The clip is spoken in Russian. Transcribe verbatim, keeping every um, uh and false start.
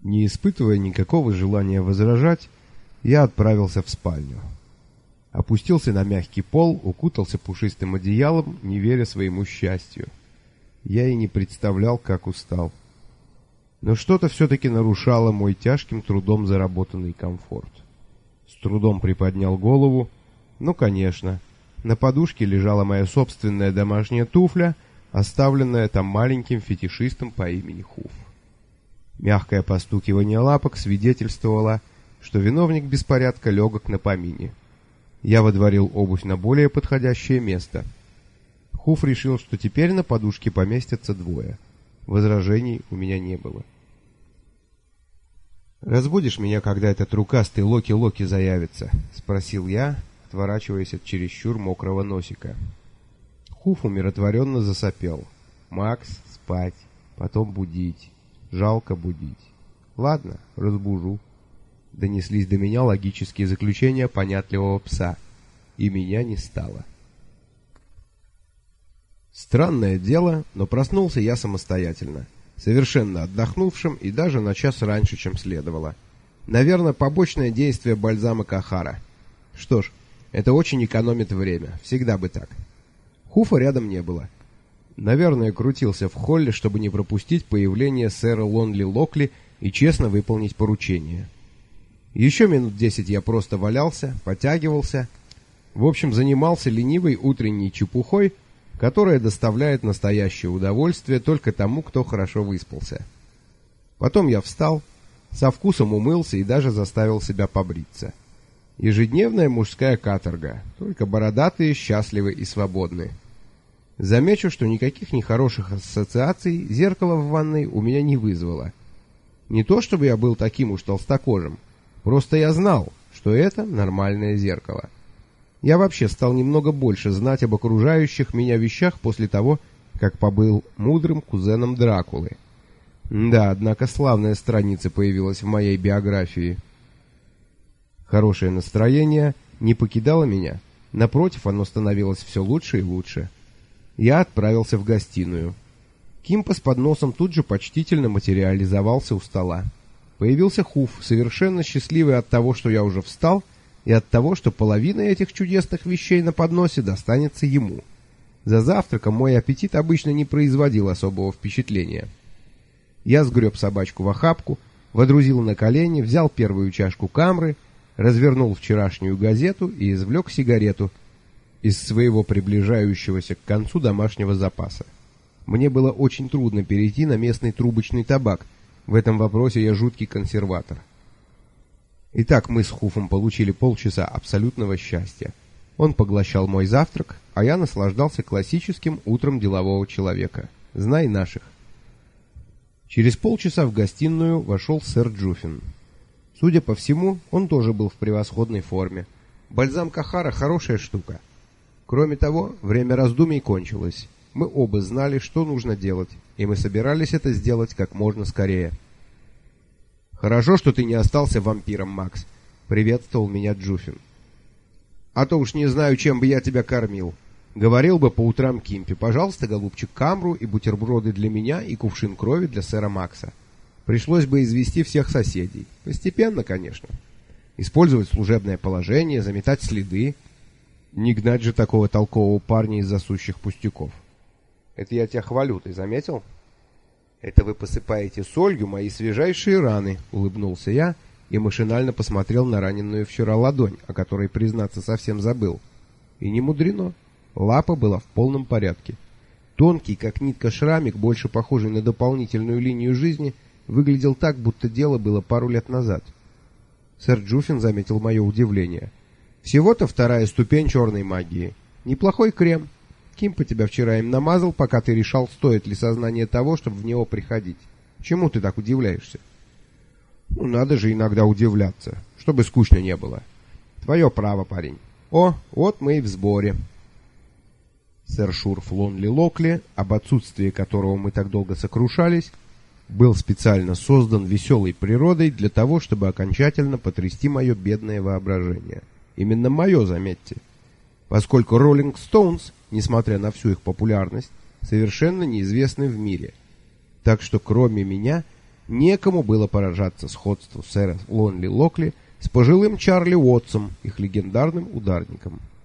Не испытывая никакого желания возражать, я отправился в спальню. Опустился на мягкий пол, укутался пушистым одеялом, не веря своему счастью. Я и не представлял, как устал. Но что-то все-таки нарушало мой тяжким трудом заработанный комфорт. С трудом приподнял голову. Ну, конечно, на подушке лежала моя собственная домашняя туфля, оставленная там маленьким фетишистом по имени Хуф. Мягкое постукивание лапок свидетельствовало, что виновник беспорядка легок на помине. Я водворил обувь на более подходящее место. Хуф решил, что теперь на подушке поместятся двое. Возражений у меня не было. «Разбудишь меня, когда этот рукастый Локи-Локи заявится?» — спросил я, отворачиваясь от чересчур мокрого носика. Хуф умиротворенно засопел. «Макс, спать, потом будить. Жалко будить. Ладно, разбужу». Донеслись до меня логические заключения понятливого пса, и меня не стало. Странное дело, но проснулся я самостоятельно, совершенно отдохнувшим и даже на час раньше, чем следовало. Наверное, побочное действие бальзама Кахара. Что ж, это очень экономит время, всегда бы так. Хуфа рядом не было. Наверное, крутился в холле, чтобы не пропустить появление сэра Лонли Локли и честно выполнить поручение. Еще минут десять я просто валялся, потягивался, в общем, занимался ленивой утренней чепухой, которая доставляет настоящее удовольствие только тому, кто хорошо выспался. Потом я встал, со вкусом умылся и даже заставил себя побриться. Ежедневная мужская каторга, только бородатые, счастливы и свободны. Замечу, что никаких нехороших ассоциаций зеркало в ванной у меня не вызвало. Не то чтобы я был таким уж толстокожим, просто я знал, что это нормальное зеркало. Я вообще стал немного больше знать об окружающих меня вещах после того, как побыл мудрым кузеном Дракулы. Да, однако славная страница появилась в моей биографии. Хорошее настроение не покидало меня. Напротив, оно становилось все лучше и лучше. Я отправился в гостиную. Кимпа с подносом тут же почтительно материализовался у стола. Появился Хуф, совершенно счастливый от того, что я уже встал, и от того, что половина этих чудесных вещей на подносе достанется ему. За завтраком мой аппетит обычно не производил особого впечатления. Я сгреб собачку в охапку, водрузил на колени, взял первую чашку камры, развернул вчерашнюю газету и извлек сигарету из своего приближающегося к концу домашнего запаса. Мне было очень трудно перейти на местный трубочный табак. В этом вопросе я жуткий консерватор. Итак, мы с Хуфом получили полчаса абсолютного счастья. Он поглощал мой завтрак, а я наслаждался классическим утром делового человека. Знай наших. Через полчаса в гостиную вошел сэр Джуффин. Судя по всему, он тоже был в превосходной форме. Бальзам Кахара — хорошая штука. Кроме того, время раздумий кончилось. Мы оба знали, что нужно делать, и мы собирались это сделать как можно скорее. «Хорошо, что ты не остался вампиром, Макс», — приветствовал меня Джуффин. «А то уж не знаю, чем бы я тебя кормил. Говорил бы по утрам Кимпе: пожалуйста, голубчик, камру и бутерброды для меня и кувшин крови для сэра Макса. Пришлось бы извести всех соседей. Постепенно, конечно. Использовать служебное положение, заметать следы. Не гнать же такого толкового парня из-за сущих пустяков. Это я тебя хвалю, ты заметил? Это вы посыпаете солью мои свежайшие раны», — улыбнулся я и машинально посмотрел на раненую вчера ладонь, о которой, признаться, совсем забыл. И не мудрено. Лапа была в полном порядке. Тонкий, как нитка, шрамик, больше похожий на дополнительную линию жизни, выглядел так, будто дело было пару лет назад. Сэр Джуффин заметил мое удивление. «Всего-то вторая ступень черной магии. Неплохой крем. Кимпа тебя вчера им намазал, пока ты решал, стоит ли сознание того, чтобы в него приходить. Чему ты так удивляешься?» «Ну, надо же иногда удивляться, чтобы скучно не было. Твое право, парень. О, вот мы и в сборе». Сэр Шурф Лонли Локли, об отсутствии которого мы так долго сокрушались, был специально создан веселой природой для того, чтобы окончательно потрясти мое бедное воображение. Именно мое, заметьте. Поскольку Роллинг Стоунс, несмотря на всю их популярность, совершенно неизвестны в мире. Так что кроме меня некому было поражаться сходству сэра Лонли Локли с пожилым Чарли Уотсом, их легендарным ударником.